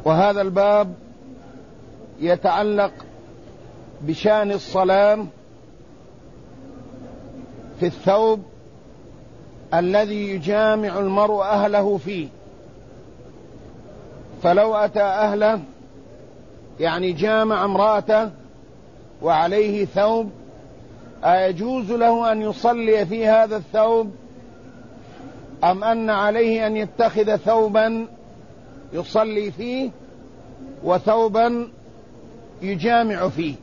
وهذا الباب يتعلق بشأن الصلاة في الثوب الذي يجامع المرء أهله فيه. فلو أتى أهله يعني جامع امرأته وعليه ثوب، أيجوز له أن يصلي في هذا الثوب أم أن عليه أن يتخذ ثوبا يصلي فيه وثوبا يجامع فيه؟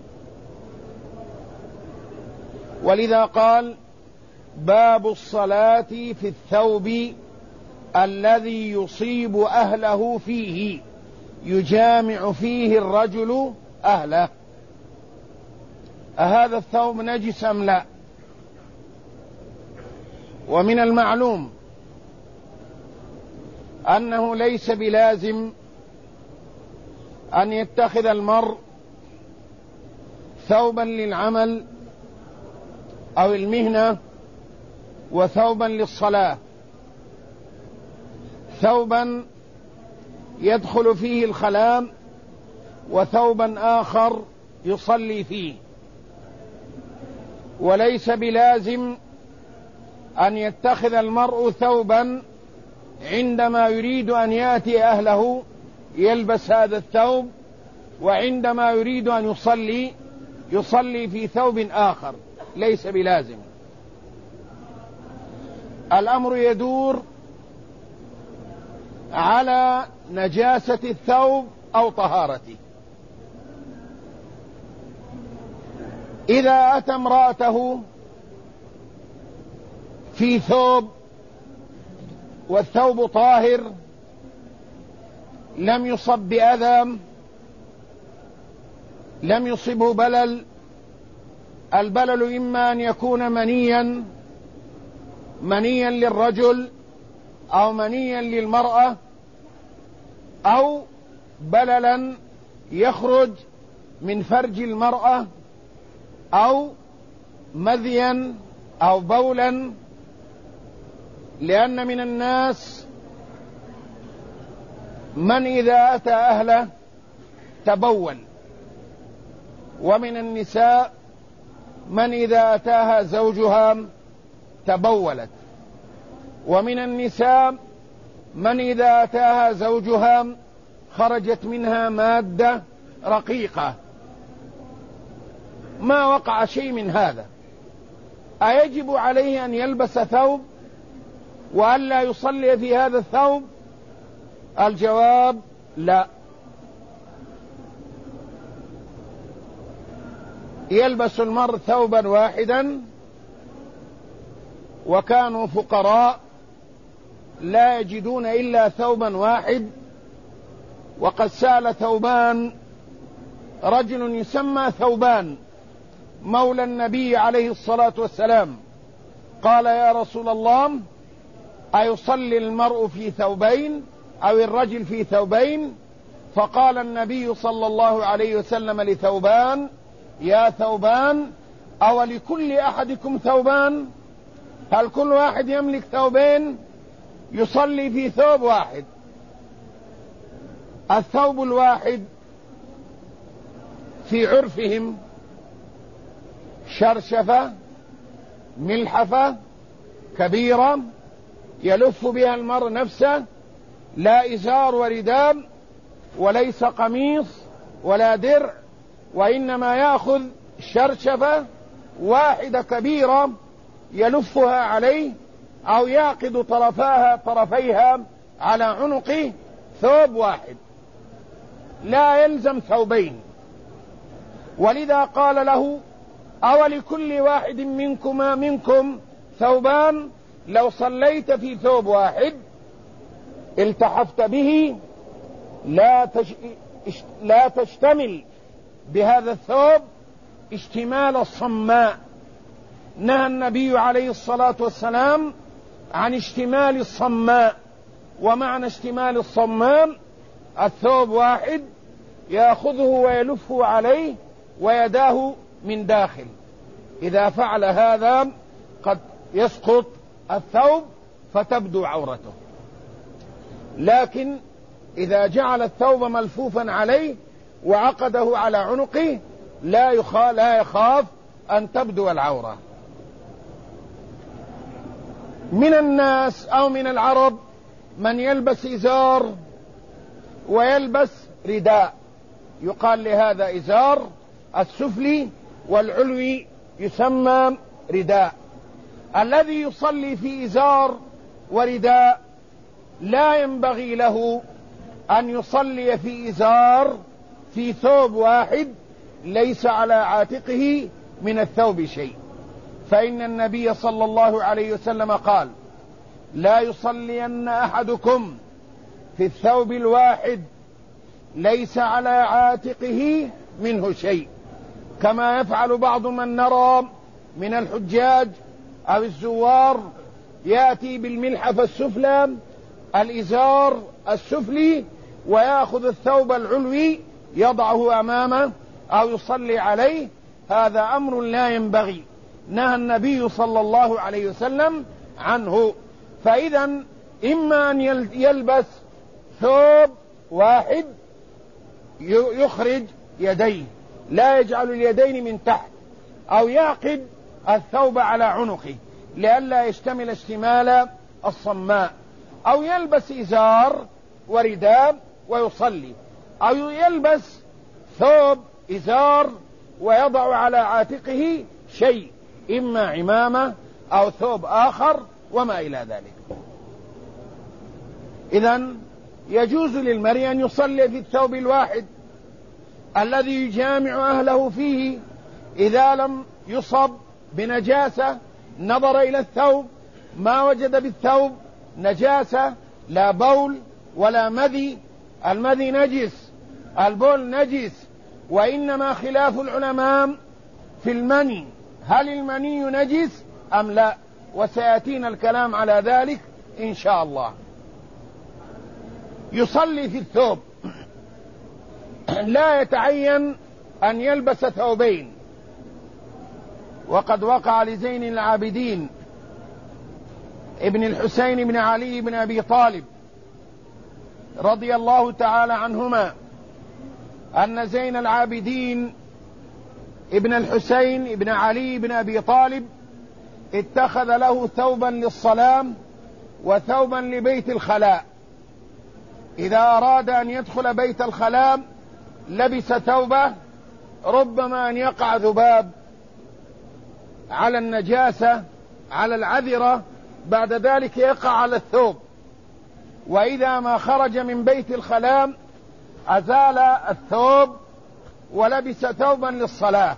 ولذا قال: باب الصلاة في الثوب الذي يصيب أهله فيه، يجامع فيه الرجل أهله. أهذا الثوب نجس أم لا؟ ومن المعلوم أنه ليس بلازم أن يتخذ المرء ثوبا للعمل أو المهنة وثوبا للصلاة، ثوبا يدخل فيه الخلاء وثوبا آخر يصلي فيه. وليس بلازم أن يتخذ المرء ثوبا عندما يريد أن يأتي أهله يلبس هذا الثوب، وعندما يريد أن يصلي في ثوب آخر، ليس بلازم. الأمر يدور على نجاسة الثوب أو طهارته. إذا أتى امرأته في ثوب والثوب طاهر لم يصب بأذى، لم يصبه بلل، البلل إما أن يكون منيا للرجل أو منيا للمرأة، أو بللا يخرج من فرج المرأة، أو مذيا أو بولا. لأن من الناس من إذا أتى أهله تبول، ومن النساء من إذا أتاها زوجها تبولت، ومن النساء من إذا أتاها زوجها خرجت منها مادة رقيقة. ما وقع شيء من هذا، أيجب عليه أن يلبس ثوب وألا يصلي في هذا الثوب؟ الجواب: لا. يلبس المرء ثوبا واحدا، وكانوا فقراء لا يجدون إلا ثوبا واحد، وقد سال ثوبان رجل يسمى ثوبان مولى النبي عليه الصلاة والسلام، قال: يا رسول الله، أيصلي المرء في ثوبين أو الرجل في ثوبين؟ فقال النبي صلى الله عليه وسلم لثوبان: يا ثوبان، أو لكل أحدكم ثوبان؟ هل كل واحد يملك ثوبين؟ يصلي في ثوب واحد. الثوب الواحد في عرفهم شرشفة ملحفة كبيرة يلف بها المرء نفسه، لا إزار ورداء، وليس قميص ولا درع، وإنما يأخذ شرشفة واحدة كبيرة يلفها عليه، أو يعقد طرفيها على عنقه، ثوب واحد لا يلزم ثوبين. ولذا قال له: أو لكل واحد منكم ثوبان؟ لو صليت في ثوب واحد التحفت به لا تشتمل بهذا الثوب اشتمال الصماء. نهى النبي عليه الصلاة والسلام عن اشتمال الصماء. ومعنى اشتمال الصماء: الثوب واحد يأخذه ويلفه عليه ويداه من داخل. إذا فعل هذا قد يسقط الثوب فتبدو عورته. لكن إذا جعل الثوب ملفوفا عليه وعقده على عنقه لا يخاف أن تبدو العورة. من الناس أو من العرب من يلبس إزار ويلبس رداء، يقال لهذا إزار، السفلي والعلوي يسمى رداء. الذي يصلي في إزار ورداء لا ينبغي له أن يصلي في إزار في ثوب واحد ليس على عاتقه من الثوب شيء، فإن النبي صلى الله عليه وسلم قال: لا يصلين أحدكم في الثوب الواحد ليس على عاتقه منه شيء، كما يفعل بعض من نرى من الحجاج أو الزوار، يأتي بالملحف السفلى الإزار السفلي ويأخذ الثوب العلوي يضعه أمامه أو يصلي عليه. هذا أمر لا ينبغي، نهى النبي صلى الله عليه وسلم عنه. فإذا إما أن يلبس ثوب واحد يخرج يديه، لا يجعل اليدين من تحت، أو يعقد الثوب على عنقه لئلا يشتمل اشتمال الصماء، أو يلبس إزار ورداء ويصلي، أو يلبس ثوب إزار ويضع على عاتقه شيء، إما عمامة أو ثوب آخر وما إلى ذلك. إذن يجوز للمرء أن يصلي في الثوب الواحد الذي يجامع أهله فيه إذا لم يصب بنجاسة، نظر إلى الثوب ما وجد بالثوب نجاسة، لا بول ولا مذي، المذي نجس، البول نجس، وإنما خلاف العلماء في المني، هل المني نجس أم لا، وسيأتينا الكلام على ذلك إن شاء الله. يصلي في الثوب، لا يتعين أن يلبس ثوبين، وقد وقع لزين العابدين ابن الحسين بن علي بن أبي طالب رضي الله تعالى عنهما أن زين العابدين ابن الحسين ابن علي بن أبي طالب اتخذ له ثوبا للصلاة وثوبا لبيت الخلاء. إذا أراد أن يدخل بيت الخلاء لبس ثوبه، ربما أن يقع ذباب على النجاسة على العذرة، بعد ذلك يقع على الثوب، وإذا ما خرج من بيت الخلاء أزال الثوب ولبس ثوبا للصلاة.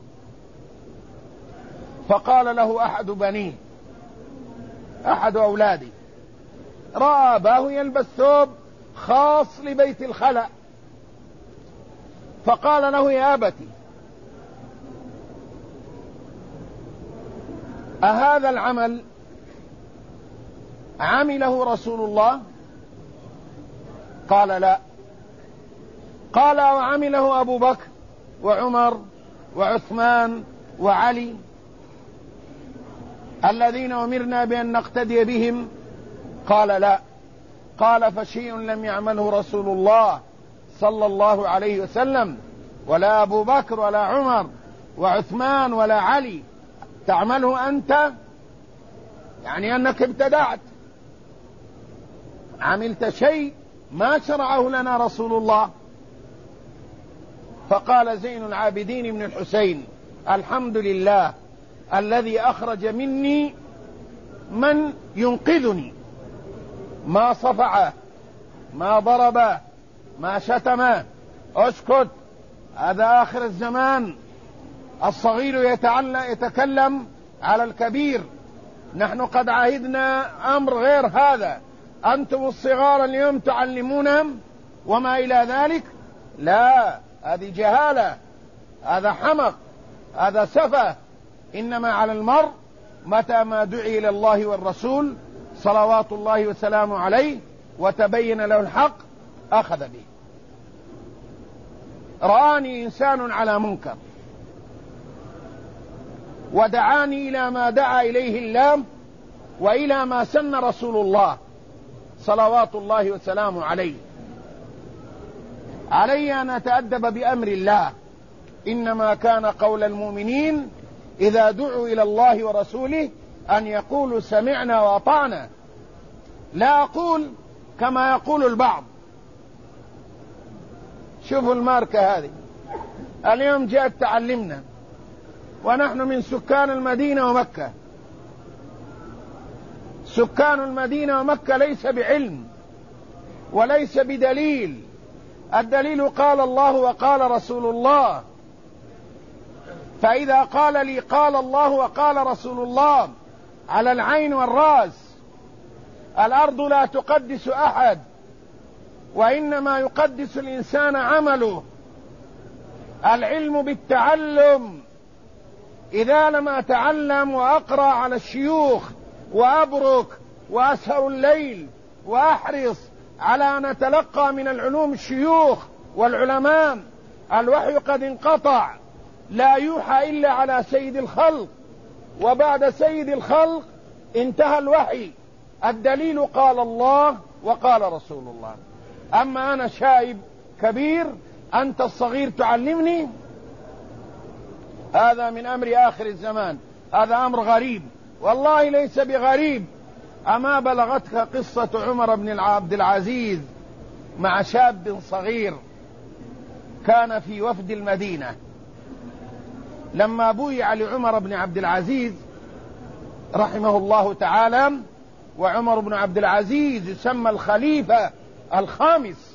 فقال له أحد بنيه، أحد أولادي، رأى أباه يلبس ثوب خاص لبيت الخلاء، فقال له: يا أبتي، أهذا العمل عمله رسول الله؟ قال: لا. قال: وعمله أبو بكر وعمر وعثمان وعلي الذين أمرنا بأن نقتدي بهم؟ قال: لا. قال: فشيء لم يعمله رسول الله صلى الله عليه وسلم ولا أبو بكر ولا عمر وعثمان ولا علي تعمله أنت، يعني أنك ابتدعت، عملت شيء ما شرعه لنا رسول الله. فقال زين العابدين ابن الحسين: الحمد لله الذي أخرج مني من ينقذني، ما صفعه، ما ضربه، ما شتمه، اسكت، هذا آخر الزمان، الصغير يتكلم على الكبير، نحن قد عهدنا أمر غير هذا، أنتم الصغار اليوم تعلمونهم وما إلى ذلك. لا، هذه جهالة، هذا حمق، هذا سفه. إنما على المرء متى ما دعي إلى الله والرسول صلوات الله وسلامه عليه وتبين له الحق أخذ به. رآني إنسان على منكر ودعاني إلى ما دعا إليه الله وإلى ما سن رسول الله صلوات الله وسلامه عليه، علي أن أتأدب بأمر الله. إنما كان قول المؤمنين إذا دعوا إلى الله ورسوله أن يقولوا سمعنا وأطعنا، لا أقول كما يقول البعض. شوفوا الماركة هذه، اليوم جاءت تعلمنا ونحن من سكان المدينة ومكة. سكان المدينة ومكة ليس بعلم وليس بدليل، الدليل قال الله وقال رسول الله. فإذا قال لي قال الله وقال رسول الله على العين والرأس. الأرض لا تقدس أحد، وإنما يقدس الإنسان عمله. العلم بالتعلم، إذا لم أتعلم وأقرأ على الشيوخ وأبرك وأسهر الليل وأحرص على أن أتلقى من العلوم الشيوخ والعلماء، الوحي قد انقطع، لا يوحى إلا على سيد الخلق، وبعد سيد الخلق انتهى الوحي. الدليل قال الله وقال رسول الله. أما أنا شايب كبير، أنت الصغير تعلمني؟ هذا من أمر آخر الزمان، هذا أمر غريب، والله ليس بغريب. أما بلغتك قصة عمر بن عبد العزيز مع شاب صغير كان في وفد المدينة، لما بويع لعمر بن عبد العزيز رحمه الله تعالى، وعمر بن عبد العزيز يسمى الخليفة الخامس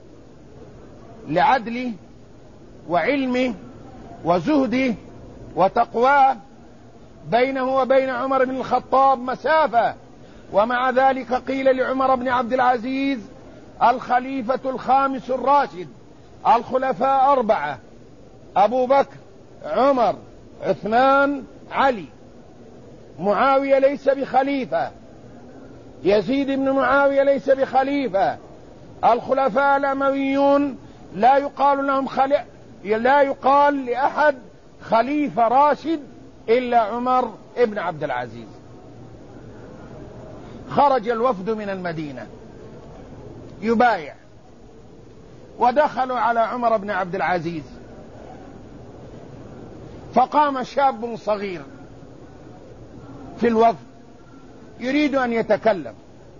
لعدله وعلمه وزهده وتقواه، بينه وبين عمر بن الخطاب مسافة، ومع ذلك قيل لعمر بن عبد العزيز الخليفة الخامس الراشد. الخلفاء أربعة: أبو بكر، عمر، عثمان، علي. معاوية ليس بخليفة، يزيد بن معاوية ليس بخليفة. الخلفاء الأمويون لا يقال لهم لا يقال لأحد خليفة راشد إلا عمر بن عبد العزيز. خرج الوفد من المدينة يبايع، ودخلوا على عمر بن عبد العزيز، فقام شاب صغير في الوفد يريد أن يتكلم،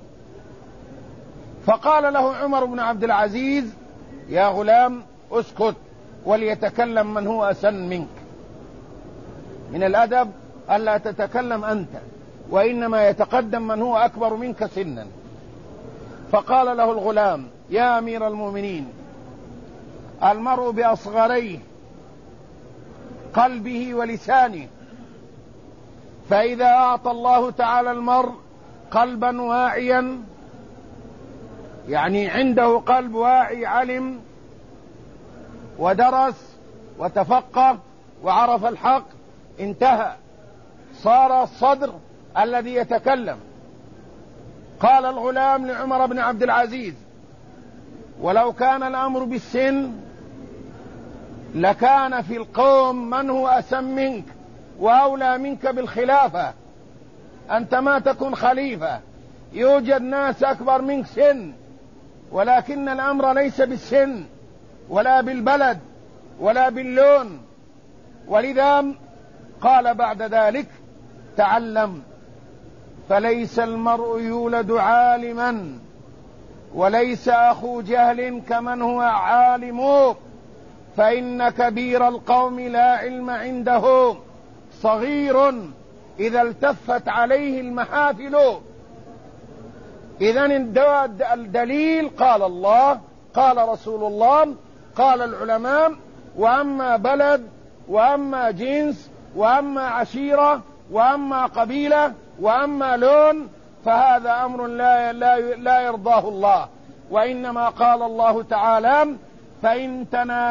فقال له عمر بن عبد العزيز: يا غلام اسكت وليتكلم من هو أسن منك. من الأدب ألا تتكلم أنت، وإنما يتقدم من هو أكبر منك سنا. فقال له الغلام: يا أمير المؤمنين، المرء بأصغريه قلبه ولسانه، فإذا أعطى الله تعالى المرء قلبا واعيا، يعني عنده قلب واعي، علم ودرس وتفقه وعرف الحق، انتهى، صار الصدر الذي يتكلم. قال الغلام لعمر بن عبد العزيز: ولو كان الأمر بالسن لكان في القوم من هو أسم منك وأولى منك بالخلافة. أنت ما تكون خليفة، يوجد ناس أكبر منك سن، ولكن الأمر ليس بالسن ولا بالبلد ولا باللون. ولذا قال بعد ذلك: تعلم، فليس المرء يولد عالما، وليس أخو جهل كمن هو عالم، فإن كبير القوم لا علم عنده، صغير إذا التفت عليه المحافل. إذن الدليل قال الله، قال رسول الله، قال العلماء. وأما بلد، وأما جنس، وأما عشيرة، وأما قبيلة، وأما لون، فهذا أمر لا يرضاه الله. وإنما قال الله تعالى: فإن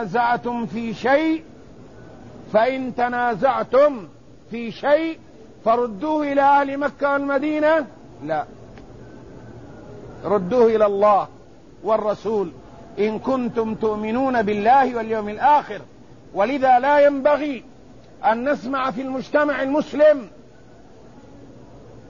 تنازعتم في شيء فردوه إلى أهل مكة والمدينة، لا، ردوه إلى الله والرسول إن كنتم تؤمنون بالله واليوم الآخر. ولذا لا ينبغي أن نسمع في المجتمع المسلم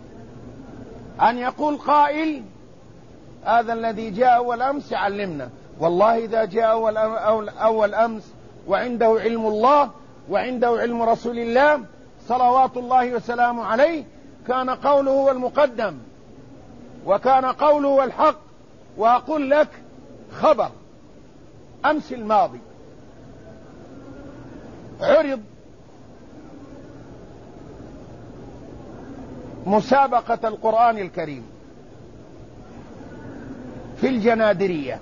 أن يقول قائل: هذا الذي جاء أول أمس علمنا، والله إذا جاء أول أمس وعنده علم الله وعنده علم رسول الله صلوات الله وسلامه عليه كان قوله هو المقدم وكان قوله هو الحق. وأقول لك خبر أمس الماضي عرض مسابقة القرآن الكريم في الجنادرية،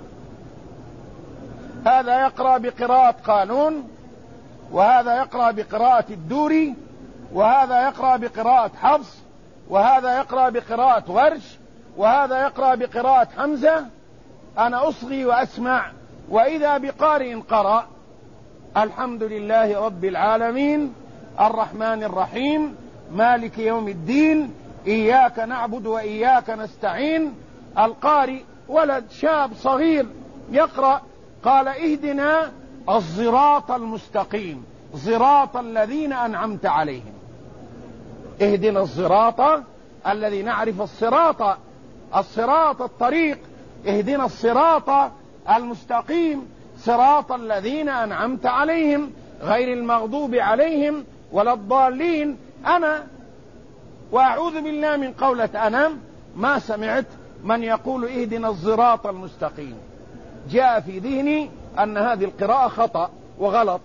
هذا يقرأ بقراءة قانون وهذا يقرأ بقراءة الدوري وهذا يقرأ بقراءة حفص وهذا يقرأ بقراءة ورش وهذا يقرأ بقراءة حمزة. أنا أصغي وأسمع وإذا بقارئ قرأ الحمد لله رب العالمين الرحمن الرحيم مالك يوم الدين إياك نعبد وإياك نستعين. القارئ ولد شاب صغير يقرأ قال اهدنا الصراط المستقيم صراط الذين أنعمت عليهم. اهدنا الصراط الذي نعرف الصراط الطريق، اهدنا الصراط المستقيم صراط الذين أنعمت عليهم غير المغضوب عليهم ولا الضالين. أنا وأعوذ بالله من قولة أنا ما سمعت من يقول اهدنا الصراط المستقيم. جاء في ذهني أن هذه القراءة خطأ وغلط،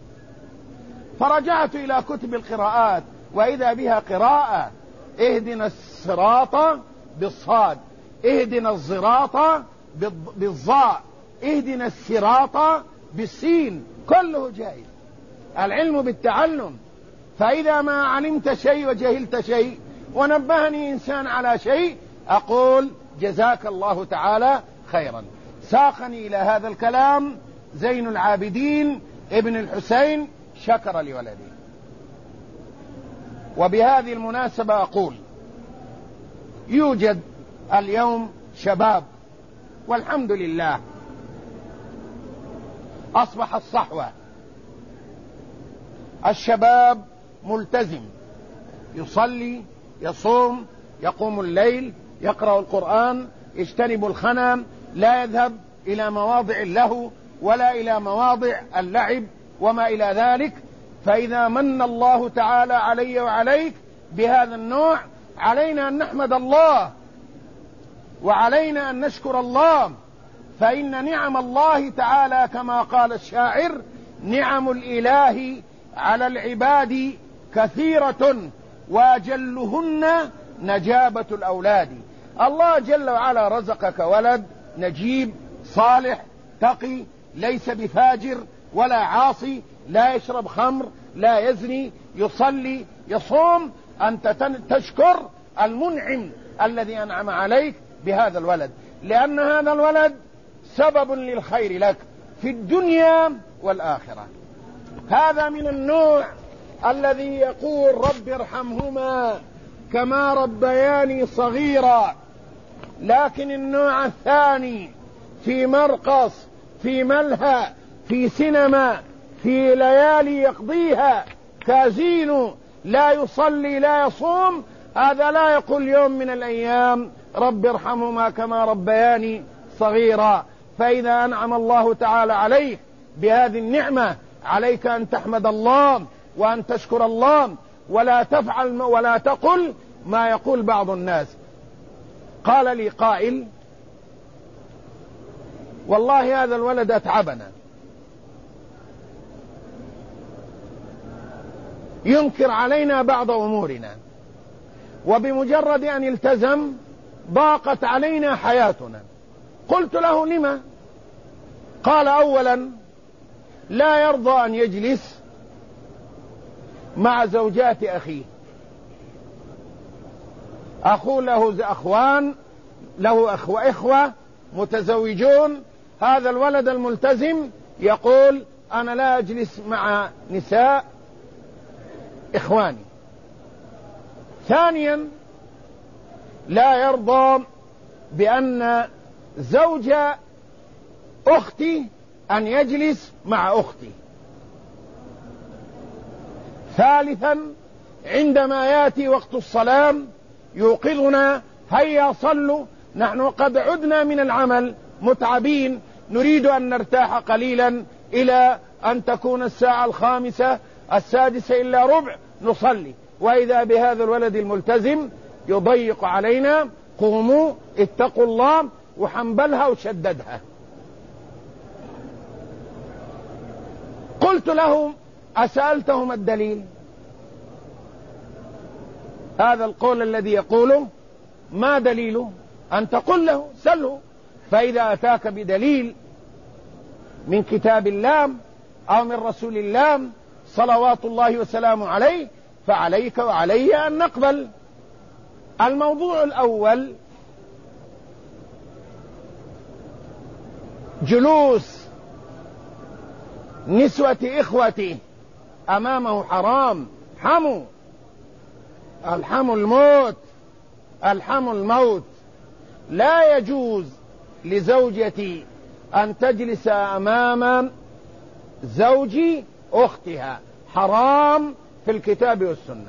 فرجعت إلى كتب القراءات وإذا بها قراءة اهدنا الصراط بالصاد، اهدنا الصراط بالظاء، اهدنا الصراط بالسين، كله جائز. العلم بالتعلم. فإذا ما علمت شيء وجهلت شيء ونبهني إنسان على شيء أقول جزاك الله تعالى خيرا. ساقني إلى هذا الكلام زين العابدين ابن الحسين شكر لولده. وبهذه المناسبة أقول يوجد اليوم شباب والحمد لله أصبح الصحوة، الشباب ملتزم يصلي يصوم يقوم الليل يقرأ القرآن يجتنب الخنا، لا يذهب إلى مواضع اللهو ولا إلى مواضع اللعب وما إلى ذلك. فإذا من الله تعالى علي وعليك بهذا النوع علينا أن نحمد الله وعلينا أن نشكر الله، فإن نعم الله تعالى كما قال الشاعر نعم الإله على العباد كثيرة وأجلهن نجابة الأولاد. الله جل وعلا رزقك ولد نجيب صالح تقي ليس بفاجر ولا عاصي، لا يشرب خمر لا يزني يصلي يصوم، أنت تشكر المنعم الذي أنعم عليك بهذا الولد، لأن هذا الولد سبب للخير لك في الدنيا والآخرة. هذا من النوع الذي يقول رب ارحمهما كما ربياني صغيرا. لكن النوع الثاني في مرقص في ملهى في سينما في ليالي يقضيها كازينو لا يصلي لا يصوم، هذا لا يقول يوم من الأيام رب ارحمهما كما ربياني صغيرا. فإذا أنعم الله تعالى عليك بهذه النعمة عليك أن تحمد الله وأن تشكر الله، ولا تفعل ولا تقل ما يقول بعض الناس. قال لي قائل والله هذا الولد أتعبنا، ينكر علينا بعض أمورنا، وبمجرد أن التزم ضاقت علينا حياتنا. قلت له لما؟ قال أولا لا يرضى أن يجلس مع زوجات أخيه، أخو له أخوان له إخوة متزوجون، هذا الولد الملتزم يقول أنا لا أجلس مع نساء إخواني. ثانيا لا يرضى بأن زوج أختي أن يجلس مع أختي. ثالثا عندما يأتي وقت الصلاة يوقظنا هيا صلوا، نحن قد عدنا من العمل متعبين، نريد أن نرتاح قليلا إلى أن تكون الساعة 5 6 إلا ربع نصلي، وإذا بهذا الولد الملتزم يضيق علينا، قوموا اتقوا الله، وحنبلها وشددها. قلت لهم أسألتهم الدليل؟ هذا القول الذي يقوله ما دليله؟ أن تقول له سله، فإذا أتاك بدليل من كتاب الله أو من رسول الله صلوات الله وسلامه عليه فعليك وعلي أن نقبل. الموضوع الأول جلوس نسوة إخوتي أمامه حرام. حموا الموت، الحموا الموت. لا يجوز لزوجتي أن تجلس أمام زوج أختها، حرام في الكتاب والسنة،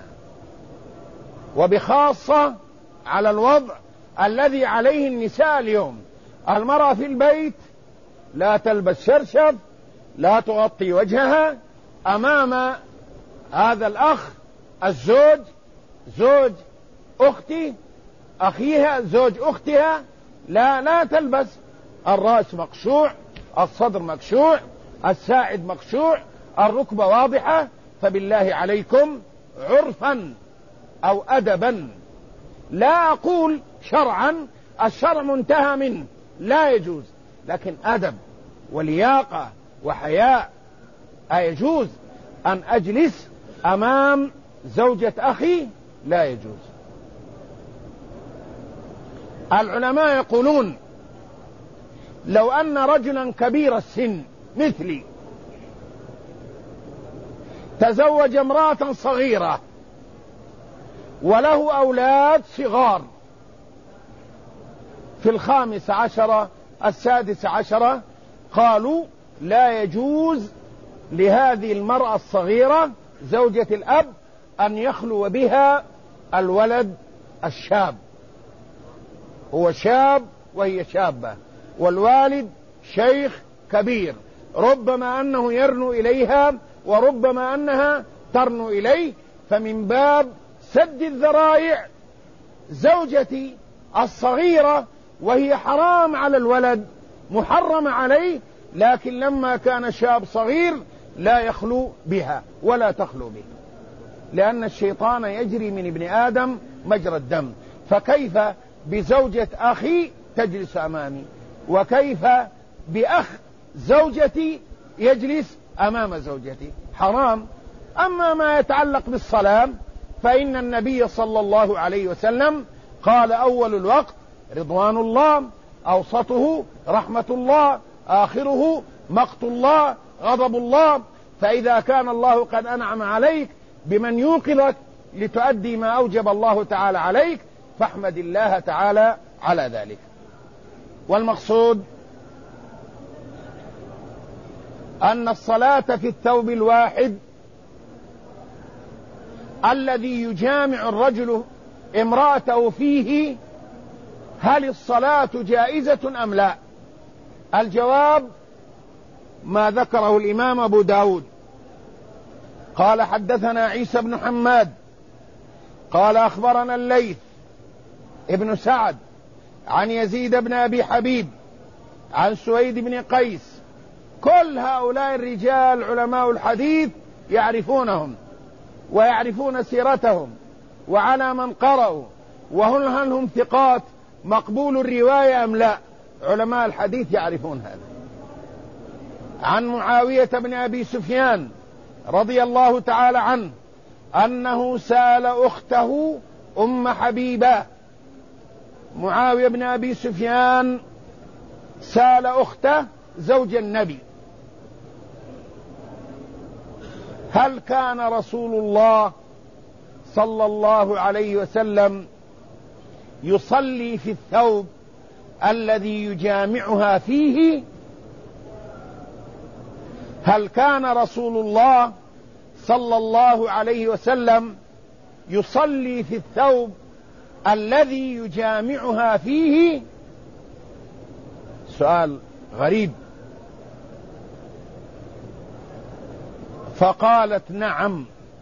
وبخاصة على الوضع الذي عليه النساء اليوم. المرأة في البيت لا تلبس شرشف، لا تغطي وجهها أمام هذا الأخ الزوج، زوج أختي أخيها، زوج أختها، لا تلبس. الرأس مقشوع، الصدر مقشوع، الساعد مقشوع، الركبة واضحة. فبالله عليكم عرفا أو أدبا، لا أقول شرعا، الشرع منتهى منه لا يجوز، لكن أدب ولياقة وحياء. أيجوز أن أجلس أمام زوجة أخي؟ لا يجوز. العلماء يقولون لو أن رجلا كبير السن مثلي تزوج امرأة صغيرة وله أولاد صغار في 15 16، قالوا لا يجوز لهذه المرأة الصغيرة زوجة الأب أن يخلو بها الولد الشاب. هو شاب وهي شابة، والوالد شيخ كبير، ربما أنه يرنو إليها وربما أنها ترنو إليه. فمن باب سد الذرائع زوجتي الصغيرة وهي حرام على الولد، محرم عليه، لكن لما كان شاب صغير لا يخلو بها ولا تخلو به، لأن الشيطان يجري من ابن آدم مجرى الدم. فكيف بزوجة أخي تجلس أمامي؟ وكيف بأخ زوجتي يجلس أمام زوجتي؟ حرام. أما ما يتعلق بالصلاة فإن النبي صلى الله عليه وسلم قال أول الوقت رضوان الله، أوسطه رحمة الله، آخره مقت الله غضب الله. فإذا كان الله قد أنعم عليك بمن يوقظك لتؤدي ما أوجب الله تعالى عليك فاحمد الله تعالى على ذلك. والمقصود أن الصلاة في الثوب الواحد الذي يجامع الرجل امرأته فيه، هل الصلاة جائزة أم لا؟ الجواب ما ذكره الإمام أبو داود قال حدثنا عيسى بن حماد قال أخبرنا الليث ابن سعد عن يزيد بن أبي حبيب عن سويد بن قيس. كل هؤلاء الرجال علماء الحديث يعرفونهم ويعرفون سيرتهم وعلى من قرأوا، هل هم ثقات مقبول الرواية أم لا؟ علماء الحديث يعرفون هذا. عن معاوية بن أبي سفيان رضي الله تعالى عنه أنه سأل أخته أم حبيبة. معاوية بن أبي سفيان سأل أخته زوج النبي هل كان رسول الله صلى الله عليه وسلم يصلي في الثوب الذي يجامعها فيه؟ هل كان رسول الله صلى الله عليه وسلم يصلي في الثوب الذي يجامعها فيه؟ سؤال غريب فقالت نعم،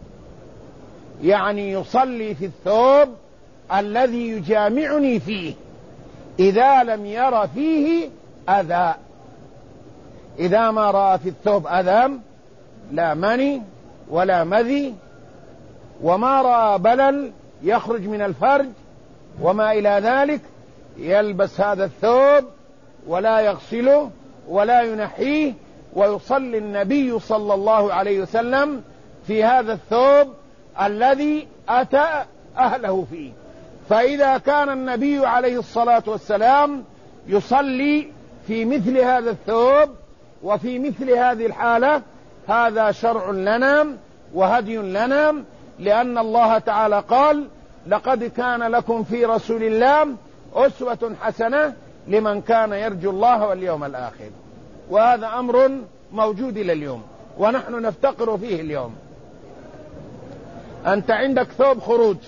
يعني يصلي في الثوب الذي يجامعني فيه إذا لم ير فيه أذى. إذا ما رأى في الثوب أذى، لا مني ولا مذي، وما رأى بلل يخرج من الفرج وما إلى ذلك، يلبس هذا الثوب ولا يغسله ولا ينحيه، ويصلي النبي صلى الله عليه وسلم في هذا الثوب الذي أتى أهله فيه. فإذا كان النبي عليه الصلاة والسلام يصلي في مثل هذا الثوب وفي مثل هذه الحالة، هذا شرع لنا وهدي لنا، لأن الله تعالى قال: لقد كان لكم في رسول الله أسوة حسنة لمن كان يرجو الله واليوم الآخر. وهذا أمر موجود إلى اليوم ونحن نفتقر فيه اليوم. أنت عندك ثوب خروج،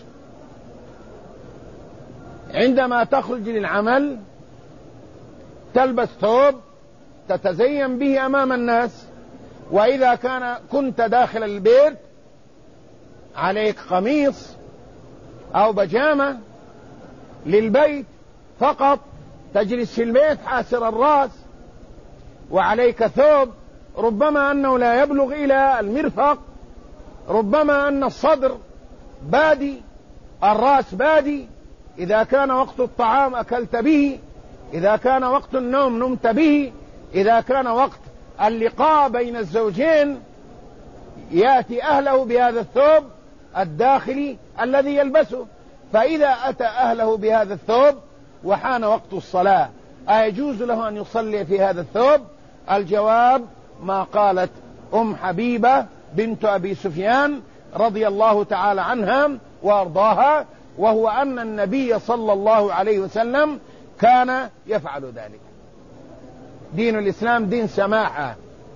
عندما تخرج للعمل تلبس ثوب تتزين به أمام الناس، وإذا كنت داخل البيت عليك قميص أو بجامة للبيت فقط، تجلس في البيت حاسر الرأس وعليك ثوب ربما أنه لا يبلغ إلى المرفق، ربما أن الصدر بادي، الرأس بادي. إذا كان وقت الطعام أكلت به، إذا كان وقت النوم نمت به، إذا كان وقت اللقاء بين الزوجين يأتي أهله بهذا الثوب الداخلي الذي يلبسه. فإذا أتى أهله بهذا الثوب وحان وقت الصلاة، أيجوز له أن يصلي في هذا الثوب؟ الجواب ما قالت حبيبة بنت أبي سفيان رضي الله تعالى عنها وأرضاها، وهو أن النبي صلى الله عليه وسلم كان يفعل ذلك. دين الإسلام دين سماحة،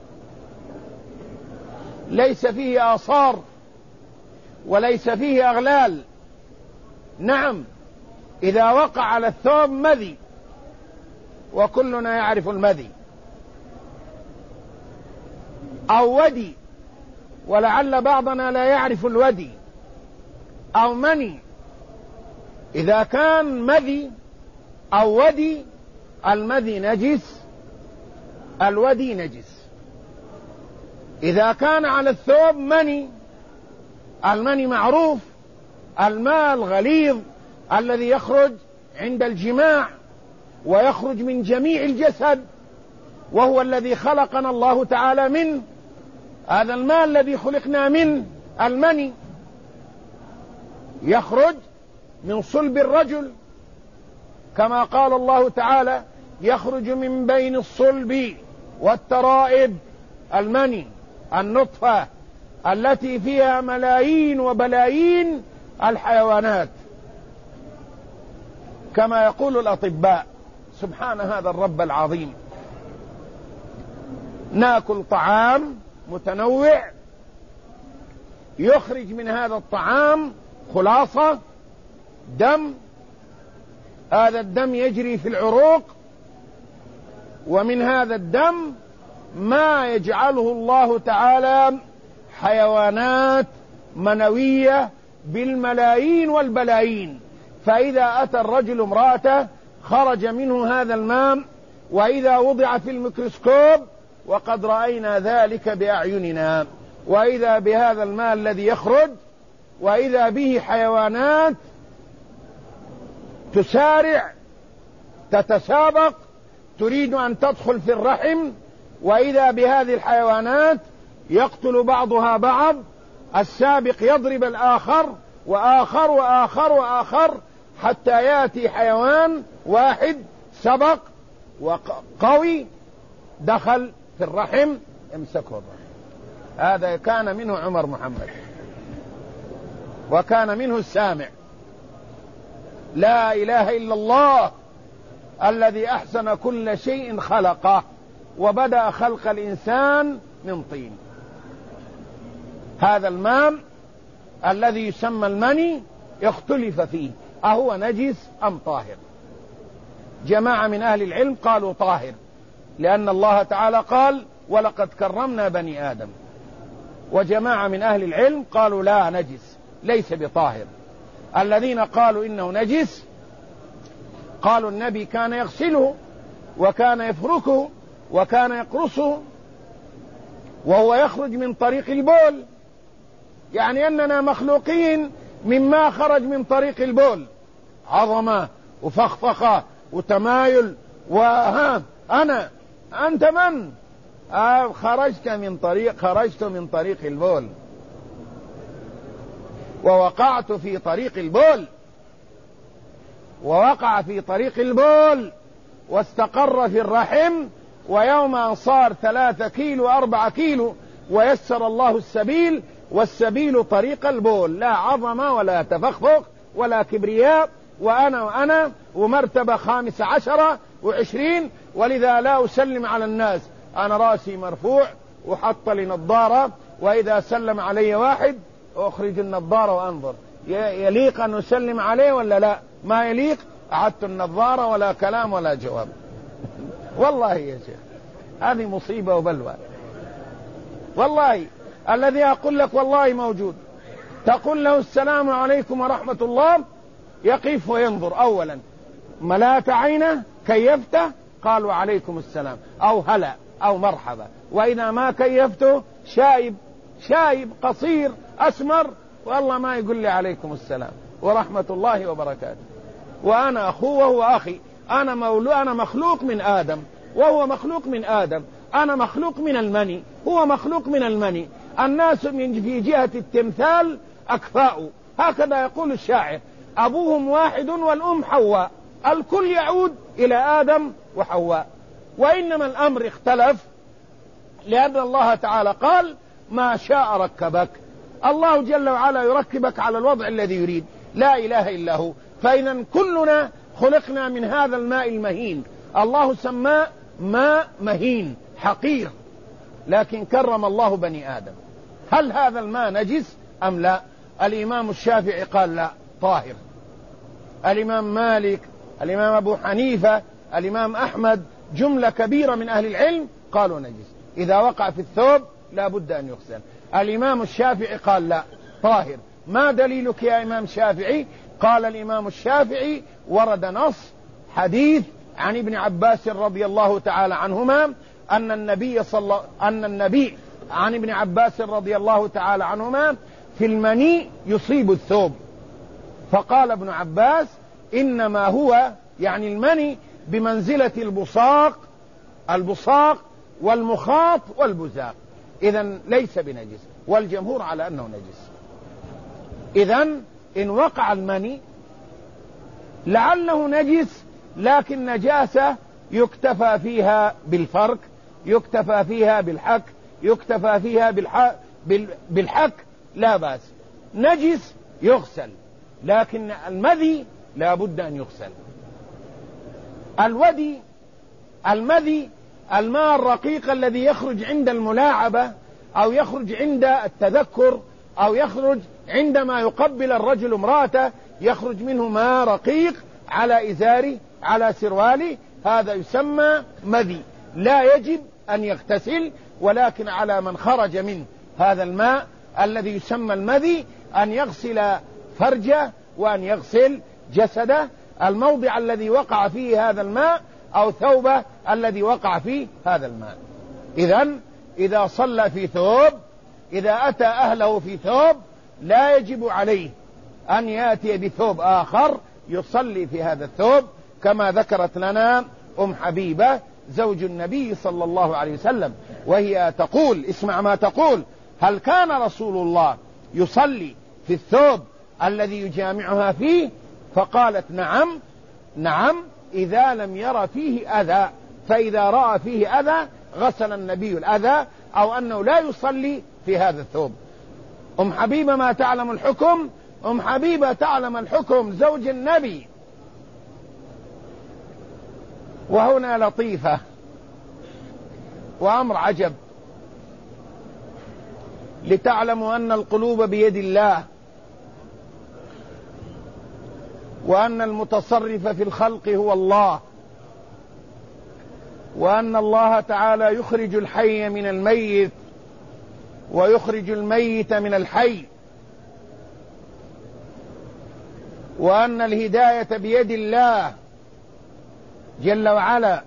ليس فيه آثار وليس فيه أغلال. نعم، إذا وقع على الثوب مذي، وكلنا يعرف المذي، أو ودي، ولعل بعضنا لا يعرف الودي، أو مني، إذا كان مذي أو ودي، المذي نجس، الودي نجس. إذا كان على الثوب مني، المني معروف، الماء الغليظ الذي يخرج عند الجماع ويخرج من جميع الجسد، وهو الذي خلقنا الله تعالى منه، هذا الماء الذي خلقنا منه المني يخرج من صلب الرجل، كما قال الله تعالى: يخرج من بين الصلب والترائب. المني النطفة التي فيها ملايين وبلايين الحيوانات، كما يقول الأطباء. سبحان هذا الرب العظيم. ناكل طعام متنوع يخرج من هذا الطعام خلاصة دم، هذا الدم يجري في العروق، ومن هذا الدم ما يجعله الله تعالى حيوانات منوية بالملايين والبلايين. فإذا أتى الرجل امرأته خرج منه هذا الماء، وإذا وضع في الميكروسكوب، وقد رأينا ذلك بأعيننا، وإذا بهذا الماء الذي يخرج، وإذا به حيوانات تسارع تتسابق تريد أن تدخل في الرحم، وإذا بهذه الحيوانات يقتل بعضها بعض، السابق يضرب الآخر وآخر وآخر وآخر، حتى يأتي حيوان واحد سبق وقوي دخل في الرحم امسكه الرحم. هذا كان منه عمر محمد، وكان منه السامع: لا إله إلا الله الذي أحسن كل شيء خلقه وبدأ خلق الإنسان من طين. هذا الماء الذي يسمى المني اختلف فيه، أهو نجس أم طاهر؟ جماعة من أهل العلم قالوا طاهر، لأن الله تعالى قال: ولقد كرمنا بني آدم. وجماعة من أهل العلم قالوا لا نجس ليس بطاهر. الذين قالوا إنه نجس قالوا النبي كان يغسله وكان يفركه وكان يقرصه وهو يخرج من طريق البول، يعني أننا مخلوقين مما خرج من طريق البول، عظمة وفخفخة وتمايل أنت من؟ خرجت من طريق البول ووقعت في طريق البول، ووقع في طريق البول واستقر في الرحم، ويوم أن صار 3 كيلو 4 كيلو ويسر الله السبيل، والسبيل طريق البول، لا عظمة ولا تفخفخ ولا كبرياء وأنا ومرتبة 15 و20. ولذا لا أسلم على الناس، أنا رأسي مرفوع وحط لي نظارة، وإذا سلم علي واحد أخرج النظارة وأنظر يليق أن أسلم عليه ولا لا؟ ما يليق، أعدت النظارة ولا كلام ولا جواب. والله يا شيخ هذه مصيبة وبلوى، والله الذي أقول لك والله موجود. تقول له السلام عليكم ورحمة الله، يقف وينظر، أولا ملأت عينه، كيفته، قالوا عليكم السلام أو هلا أو مرحبا، وإذا ما كيفته شايب قصير أسمر، والله ما يقول لي عليكم السلام ورحمة الله وبركاته. وأنا أخوه وهو أخي، أنا مخلوق من آدم وهو مخلوق من آدم، أنا مخلوق من المني هو مخلوق من المني، الناس في جهة التمثال أكفاء، هكذا يقول الشاعر، أبوهم واحد والأم حواء، الكل يعود إلى آدم وحواء. وإنما الأمر اختلف لأن الله تعالى قال ما شاء ركبك، الله جل وعلا يركبك على الوضع الذي يريد، لا إله إلا هو. فإذا كلنا خلقنا من هذا الماء المهين، الله سماه ماء مهين حقير، لكن كرم الله بني آدم. هل هذا الماء نجس أم لا؟ الإمام الشافعي قال لا طاهر، الإمام مالك، الإمام أبو حنيفة، الإمام أحمد، جملة كبيرة من أهل العلم قالوا نجس، إذا وقع في الثوب لا بد أن يغسل. الإمام الشافعي قال لا طاهر. ما دليلك يا إمام شافعي؟ قال الإمام الشافعي ورد نص حديث عن ابن عباس رضي الله تعالى عنهما أن النبي عن ابن عباس رضي الله تعالى عنهما في المني يصيب الثوب، فقال ابن عباس إنما هو يعني المني بمنزلة البصاق والمخاط والبزاق، إذن ليس بنجس، والجمهور على أنه نجس. إذن إن وقع المني لعله نجس، لكن نجاسة يكتفى فيها بالفرك، يكتفى فيها بالحك، يكتفى فيها بالحك لا بأس. نجس يغسل، لكن المذي لا بد أن يغسل. المذي الماء الرقيق الذي يخرج عند الملاعبة أو يخرج عند التذكر أو يخرج عندما يقبل الرجل امرأته، يخرج منه ماء رقيق على إزاره على سروالي، هذا يسمى مذي، لا يجب أن يغتسل، ولكن على من خرج من هذا الماء الذي يسمى المذي أن يغسل فرجه وأن يغسل جسده، الموضع الذي وقع فيه هذا الماء أو ثوبه الذي وقع فيه هذا الماء. إذن إذا صلى في ثوب، إذا أتى أهله في ثوب، لا يجب عليه أن يأتي بثوب آخر يصلي في هذا الثوب، كما ذكرت لنا أم حبيبة زوج النبي صلى الله عليه وسلم، وهي تقول، اسمع ما تقول: هل كان رسول الله يصلي في الثوب الذي يجامعها فيه؟ فقالت نعم إذا لم ير فيه أذى، فإذا رأى فيه أذى غسل النبي الأذى، أو أنه لا يصلي في هذا الثوب. أم حبيبة ما تعلم الحكم؟ أم حبيبة تعلم الحكم، زوج النبي. وهنا لطيفة وأمر عجب، لتعلموا أن القلوب بيد الله، وأن المتصرف في الخلق هو الله، وأن الله تعالى يخرج الحي من الميت، ويخرج الميت من الحي، وأن الهداية بيد الله جل وعلا.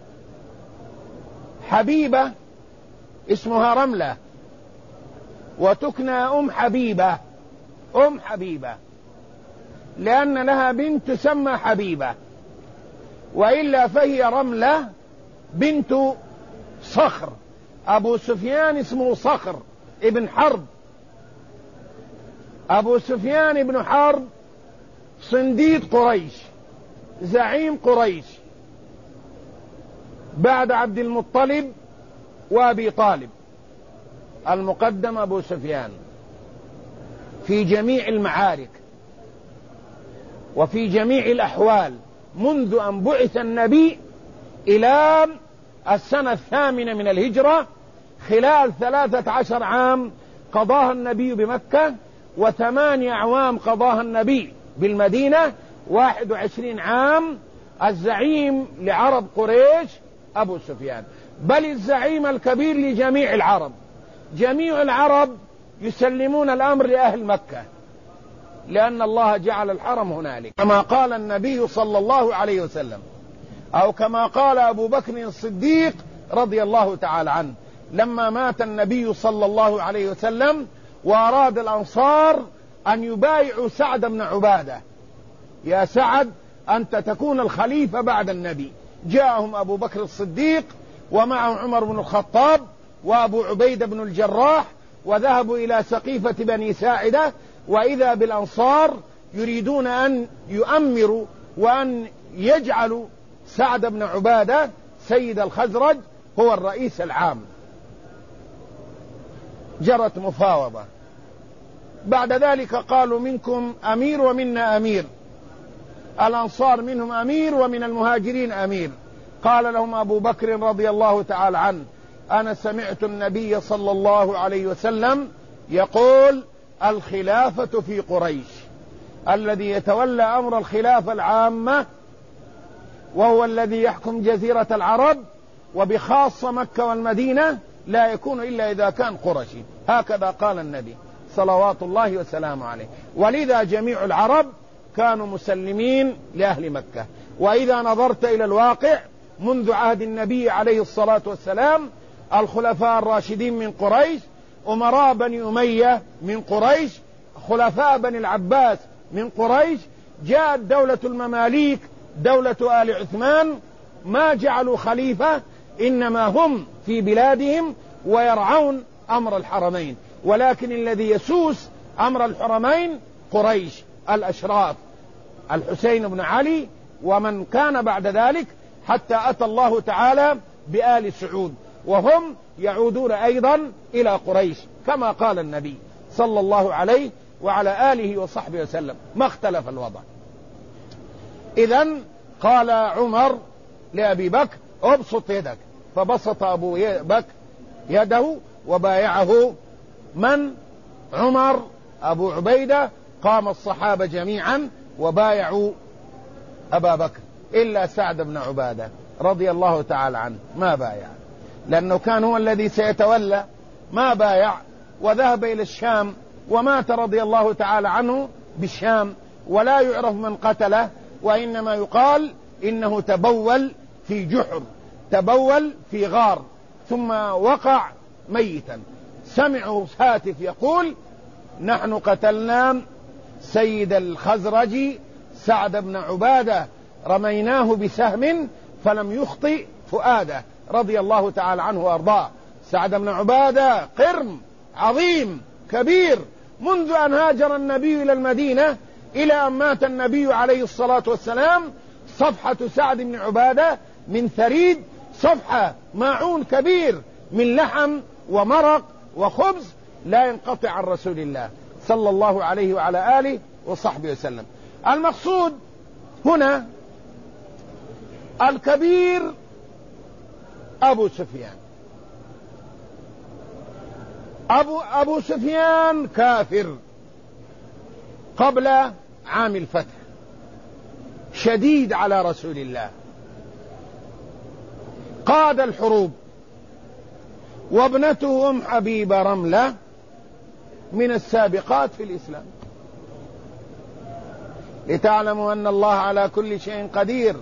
حبيبة اسمها رملة، وتكنى أم حبيبة لأن لها بنت تسمى حبيبة، وإلا فهي رملة بنت صخر. أبو سفيان اسمه صخر ابن حرب. أبو سفيان ابن حرب صنديد قريش، زعيم قريش بعد عبد المطلب وأبي طالب. المقدم أبو سفيان في جميع المعارك وفي جميع الأحوال منذ أن بعث النبي إلى السنة 8 من الهجرة، خلال 13 عام قضاها النبي بمكة، و8 أعوام قضاها النبي بالمدينة، 21 عام. الزعيم لعرب قريش أبو سفيان، بل الزعيم الكبير لجميع العرب. جميع العرب يسلمون الأمر لأهل مكة، لأن الله جعل الحرم هنالك، كما قال النبي صلى الله عليه وسلم، أو كما قال أبو بكر الصديق رضي الله تعالى عنه لما مات النبي صلى الله عليه وسلم، وأراد الأنصار أن يبايعوا سعد بن عبادة: يا سعد أنت تكون الخليفة بعد النبي. جاءهم أبو بكر الصديق ومعه عمر بن الخطاب وأبو عبيدة بن الجراح، وذهبوا إلى سقيفة بني ساعدة، وإذا بالأنصار يريدون أن يؤمروا وأن يجعلوا سعد بن عبادة سيد الخزرج هو الرئيس العام. جرت مفاوضة. بعد ذلك قالوا: منكم أمير ومنا أمير. الأنصار منهم أمير ومن المهاجرين أمير. قال لهم أبو بكر رضي الله تعالى عنه: أنا سمعت النبي صلى الله عليه وسلم يقول: الخلافة في قريش، الذي يتولى أمر الخلافة العامة وهو الذي يحكم جزيرة العرب وبخاصة مكة والمدينة لا يكون إلا إذا كان قرشي. هكذا قال النبي صلوات الله وسلامه عليه. ولذا جميع العرب كانوا مسلمين لأهل مكة. وإذا نظرت إلى الواقع منذ عهد النبي عليه الصلاة والسلام، الخلفاء الراشدين من قريش، أمراء بني أمية من قريش، خلفاء بني العباس من قريش، جاءت دولة المماليك دولة آل عثمان، ما جعلوا خليفة، إنما هم في بلادهم ويرعون أمر الحرمين. ولكن الذي يسوس أمر الحرمين قريش، الأشراف، الحسين بن علي ومن كان بعد ذلك، حتى أتى الله تعالى بآل سعود، وهم يعودون أيضا إلى قريش كما قال النبي صلى الله عليه وعلى آله وصحبه وسلم، ما اختلف الوضع. إذن قال عمر لأبي بكر: ابسط يدك. فبسط أبو بكر يده وبايعه من؟ عمر. أبو عبيدة. قام الصحابة جميعا وبايعوا أبا بكر إلا سعد بن عبادة رضي الله تعالى عنه، ما بايع، لأنه كان هو الذي سيتولى، ما بايع، وذهب إلى الشام ومات رضي الله تعالى عنه بالشام، ولا يعرف من قتله، وإنما يقال إنه تبول في جحر، تبول في غار، ثم وقع ميتا. سمعوا هاتف يقول: نحن قتلنا سيد الخزرج سعد بن عبادة، رميناه بسهم فلم يخطئ فؤاده، رضي الله تعالى عنه وأرضاه. سعد بن عبادة قرم عظيم كبير، منذ أن هاجر النبي إلى المدينة إلى أن مات النبي عليه الصلاة والسلام. صفحة سعد بن عبادة من ثريد، صفحة ماعون كبير من لحم ومرق وخبز لا ينقطع عن رسول الله صلى الله عليه وعلى آله وصحبه وسلم. المقصود هنا الكبير أبو سفيان. أبو سفيان كافر قبل عام الفتح، شديد على رسول الله، قاد الحروب وابنته أم حبيبة رملة من السابقات في الإسلام، لتعلموا أن الله على كل شيء قدير.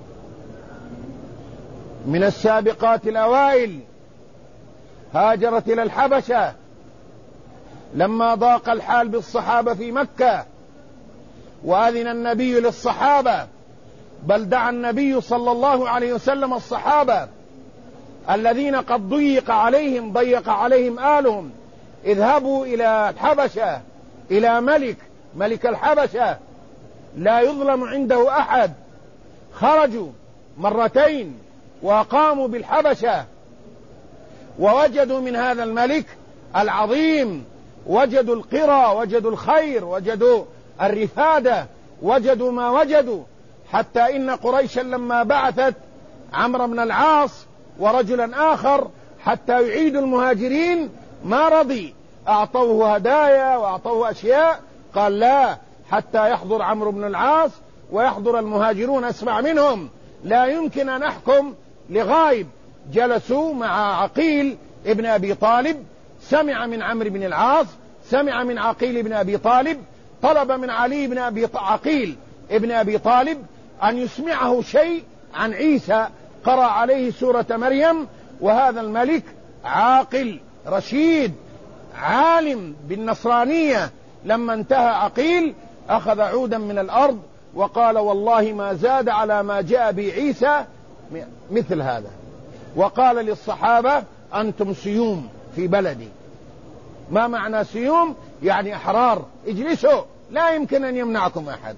من السابقات الأوائل هاجرت إلى الحبشة لما ضاق الحال بالصحابة في مكة، وأذن النبي للصحابة، بل دعا النبي صلى الله عليه وسلم الصحابة الذين قد ضيق عليهم آلهم، اذهبوا إلى الحبشة، إلى ملك الحبشة لا يظلم عنده أحد. خرجوا مرتين وقاموا بالحبشة، ووجدوا من هذا الملك العظيم، وجدوا القرى، وجدوا الخير، وجدوا الرفادة، وجدوا ما وجدوا، حتى إن قريشا لما بعثت عمرو بن العاص ورجلا آخر حتى يعيدوا المهاجرين ما رضي، أعطوه هدايا وأعطوه أشياء، قال لا، حتى يحضر عمرو بن العاص ويحضر المهاجرون أسمع منهم، لا يمكن أن أحكم لغايب. جلسوا مع عقيل ابن أبي طالب، سمع من عمرو بن العاص، سمع من عقيل ابن أبي طالب، طلب من علي بن عقيل ابن أبي طالب أن يسمعه شيء عن عيسى، قرأ عليه سورة مريم. وهذا الملك عاقل رشيد عالم بالنصرانية، لما انتهى عقيل أخذ عودا من الأرض وقال والله ما زاد على ما جاء به عيسى مثل هذا، وقال للصحابة أنتم سيوم في بلدي. ما معنى سيوم؟ يعني أحرار، اجلسوا لا يمكن أن يمنعكم أحد.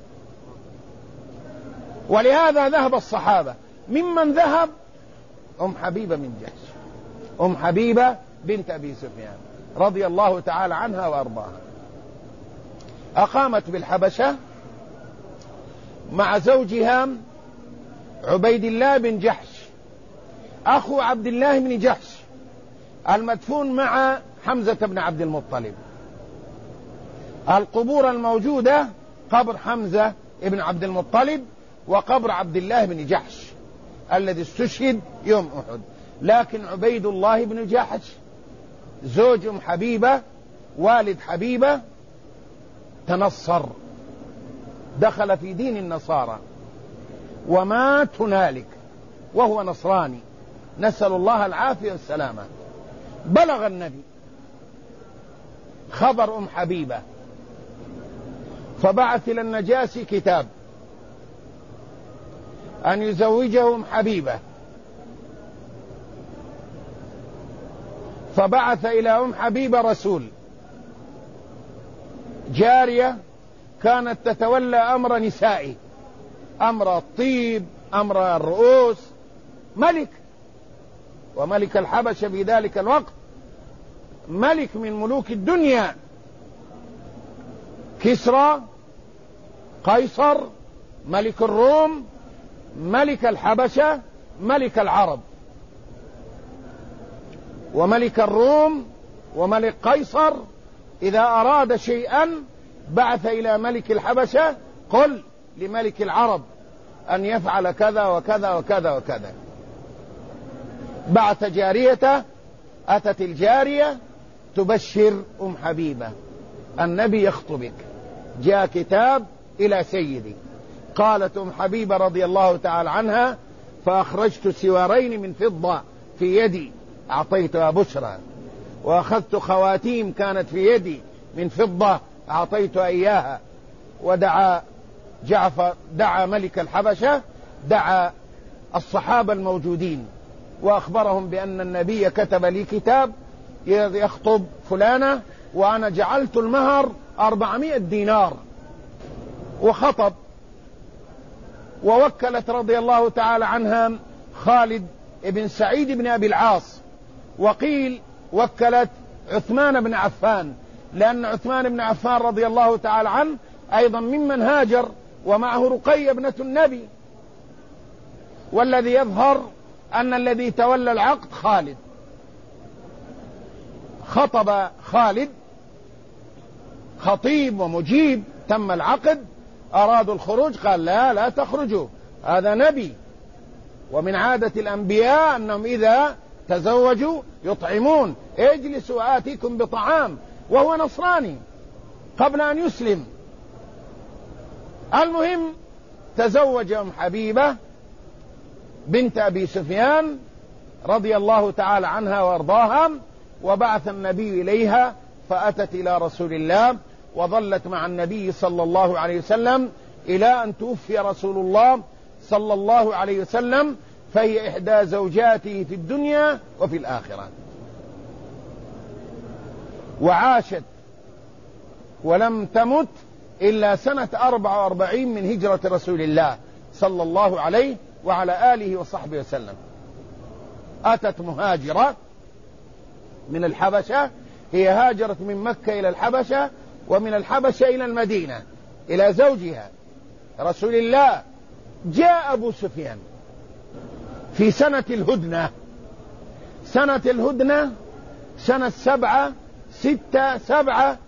ولهذا ذهب الصحابة، ممن ذهب أم حبيبة من جحش، أم حبيبة بنت أبي سفيان رضي الله تعالى عنها وأرضاها، أقامت بالحبشة مع زوجها عبيد الله بن جحش أخو عبد الله بن جحش المدفون مع حمزة بن عبد المطلب. القبور الموجودة قبر حمزة بن عبد المطلب وقبر عبد الله بن جحش الذي استشهد يوم أحد. لكن عبيد الله بن جحش زوج أم حبيبة والد حبيبة تنصر، دخل في دين النصارى ومات هنالك وهو نصراني، نسأل الله العافية والسلامة. بلغ النبي خبر أم حبيبة، فبعث إلى النجاشي كتاب أن يزوجه أم حبيبة، فبعث إلى أم حبيبة رسول، جارية كانت تتولى أمر نسائه، أمر الطيب، أمر الرؤوس، ملك، وملك الحبشة في ذلك الوقت ملك من ملوك الدنيا، كسرى، قيصر، ملك الروم، ملك الحبشة، ملك العرب. وملك الروم وملك قيصر إذا أراد شيئا بعث إلى ملك الحبشة قل لملك العرب أن يفعل كذا وكذا وكذا وكذا. بعث جاريته، أتت الجارية تبشر أم حبيبة النبي يخطبك، جاء كتاب إلى سيدي. قالت أم حبيبة رضي الله تعالى عنها فأخرجت سوارين من فضة في يدي أعطيتها بشرى، وأخذت خواتيم كانت في يدي من فضة أعطيتها إياها. ودعا جعفر، دعا ملك الحبشة، دعا الصحابة الموجودين وأخبرهم بأن النبي كتب لي كتاب يخطب فلانة وأنا جعلت المهر 400 دينار. وخطب، ووكلت رضي الله تعالى عنها خالد بن سعيد بن أبي العاص، وقيل وكلت عثمان بن عفان، لأن عثمان بن عفان رضي الله تعالى عنه أيضا ممن هاجر ومعه رقية ابنة النبي. والذي يظهر أن الذي تولى العقد خالد. خطب خالد خطيب ومجيب، تم العقد، أرادوا الخروج قال لا لا تخرجوا، هذا نبي، ومن عادة الأنبياء أنهم إذا تزوجوا يطعمون، اجلسوا آتيكم بطعام، وهو نصراني قبل أن يسلم. المهم تزوج أم حبيبة بنت أبي سفيان رضي الله تعالى عنها وارضاها، وبعث النبي إليها فأتت إلى رسول الله، وظلت مع النبي صلى الله عليه وسلم إلى أن توفي رسول الله صلى الله عليه وسلم، فهي إحدى زوجاته في الدنيا وفي الآخرة. وعاشت ولم تمت إلا سنة 44 من هجرة رسول الله صلى الله عليه وعلى آله وصحبه وسلم. أتت مهاجرة من الحبشة، هي هاجرت من مكة إلى الحبشة، ومن الحبشة إلى المدينة إلى زوجها رسول الله. جاء أبو سفيان في سنة الهدنة، سنة الهدنة سنة 7 6 7،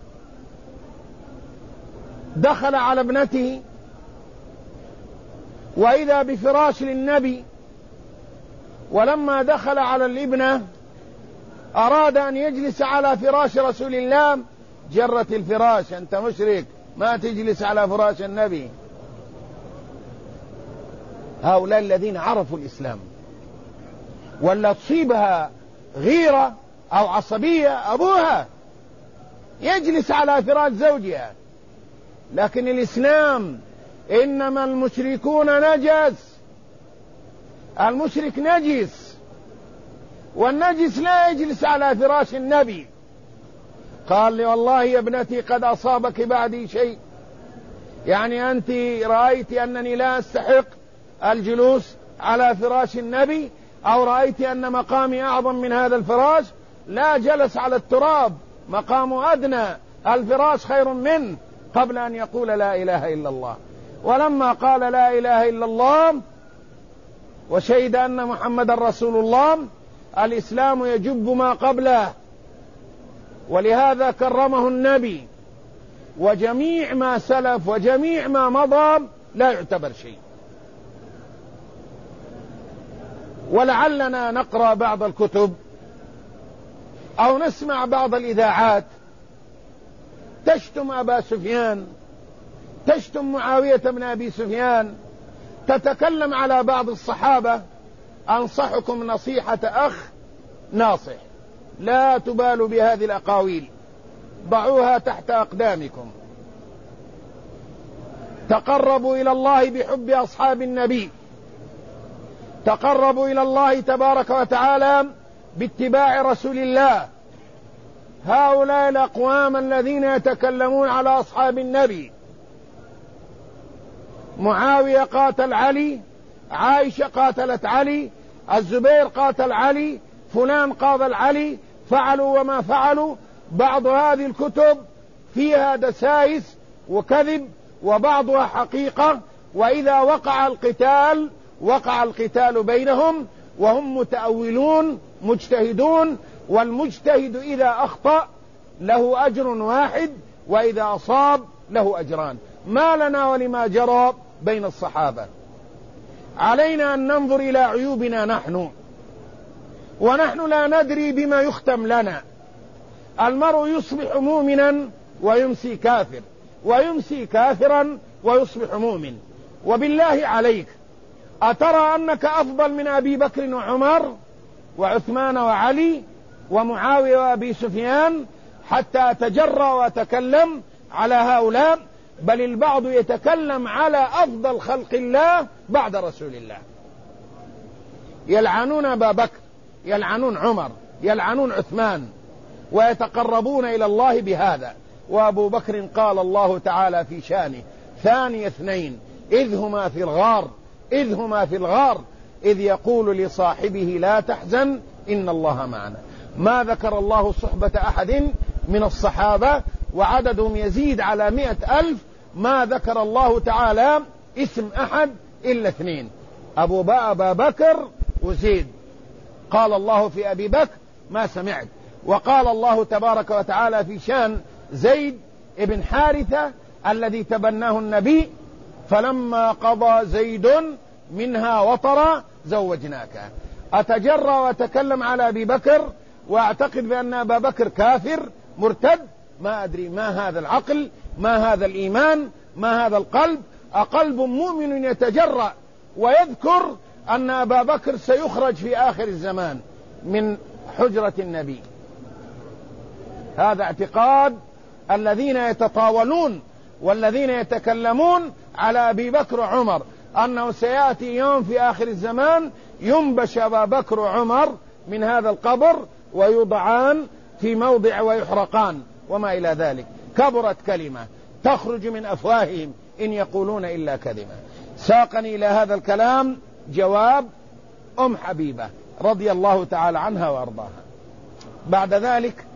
دخل على ابنته وإذا بفراش للنبي، ولما دخل على الابنة أراد أن يجلس على فراش رسول الله، جرت الفراش: أنت مشرك، ما تجلس على فراش النبي. هؤلاء الذين عرفوا الإسلام، ولا تصيبها غيرة أو عصبية أبوها يجلس على فراش زوجها. لكن الإسلام: إنما المشركون نجس، المشرك نجس، والنجس لا يجلس على فراش النبي. قال لي: والله يا ابنتي قد أصابك بعدي شيء، يعني أنت رأيت أنني لا أستحق الجلوس على فراش النبي، أو رأيت أن مقامي أعظم من هذا الفراش؟ لا، جلس على التراب، مقامه أدنى، الفراش خير منه، قبل أن يقول لا إله إلا الله. ولما قال لا إله إلا الله وشهد أن محمد رسول الله، الإسلام يجب ما قبله، ولهذا كرمه النبي، وجميع ما سلف وجميع ما مضى لا يعتبر شيء. ولعلنا نقرأ بعض الكتب أو نسمع بعض الإذاعات تشتم أبا سفيان، تشتم معاوية بن أبي سفيان، تتكلم على بعض الصحابة. أنصحكم نصيحة أخ ناصح: لا تبالوا بهذه الأقاويل، ضعوها تحت أقدامكم. تقربوا إلى الله بحب أصحاب النبي، تقربوا إلى الله تبارك وتعالى باتباع رسول الله. هؤلاء الأقوام الذين يتكلمون على أصحاب النبي: معاوية قاتل علي، عائشة قاتلت علي، الزبير قاتل علي، فلان قاتل علي، فعلوا وما فعلوا. بعض هذه الكتب فيها دسائس وكذب، وبعضها حقيقة. وإذا وقع القتال وقع القتال بينهم، وهم متأولون مجتهدون، والمجتهد إذا أخطأ له أجر واحد، وإذا أصاب له أجران. ما لنا ولما جرى بين الصحابة. علينا أن ننظر إلى عيوبنا نحن، ونحن لا ندري بما يختم لنا. المرء يصبح مؤمنا ويمسي كافر، ويمسي كافرا ويصبح مؤمن. وبالله عليك، أترى أنك أفضل من أبي بكر وعمر وعثمان وعلي ومعاوية وأبي سفيان حتى أتجرأ وأتكلم على هؤلاء؟ بل البعض يتكلم على أفضل خلق الله بعد رسول الله، يلعنون أبا بكر، يلعنون عمر، يلعنون عثمان، ويتقربون إلى الله بهذا. وأبو بكر قال الله تعالى في شانه: ثاني اثنين إذ هما في الغار إذ يقول لصاحبه لا تحزن إن الله معنا. ما ذكر الله صحبة أحد من الصحابة وعددهم يزيد على 100,000، ما ذكر الله تعالى اسم أحد إلا اثنين: أبا بكر وزيد. قال الله في أبي بكر: ما سمعت. وقال الله تبارك وتعالى في شان زيد ابن حارثة الذي تبناه النبي: فلما قضى زيد منها وطرا زوجناك. أتجرأ وأتكلم على أبي بكر وأعتقد بأن أبا بكر كافر مرتد؟ ما أدري ما هذا العقل، ما هذا الإيمان، ما هذا القلب. أقلب مؤمن يتجرأ ويذكر أن أبا بكر سيخرج في آخر الزمان من حجرة النبي؟ هذا اعتقاد الذين يتطاولون والذين يتكلمون على أبي بكر وعمر، أنه سيأتي يوم في آخر الزمان ينبش أبا بكر وعمر من هذا القبر ويوضعان في موضع ويحرقان وما إلى ذلك. كبرت كلمة تخرج من أفواههم إن يقولون إلا كذبا. ساقني إلى هذا الكلام جواب حبيبة رضي الله تعالى عنها وأرضاها. بعد ذلك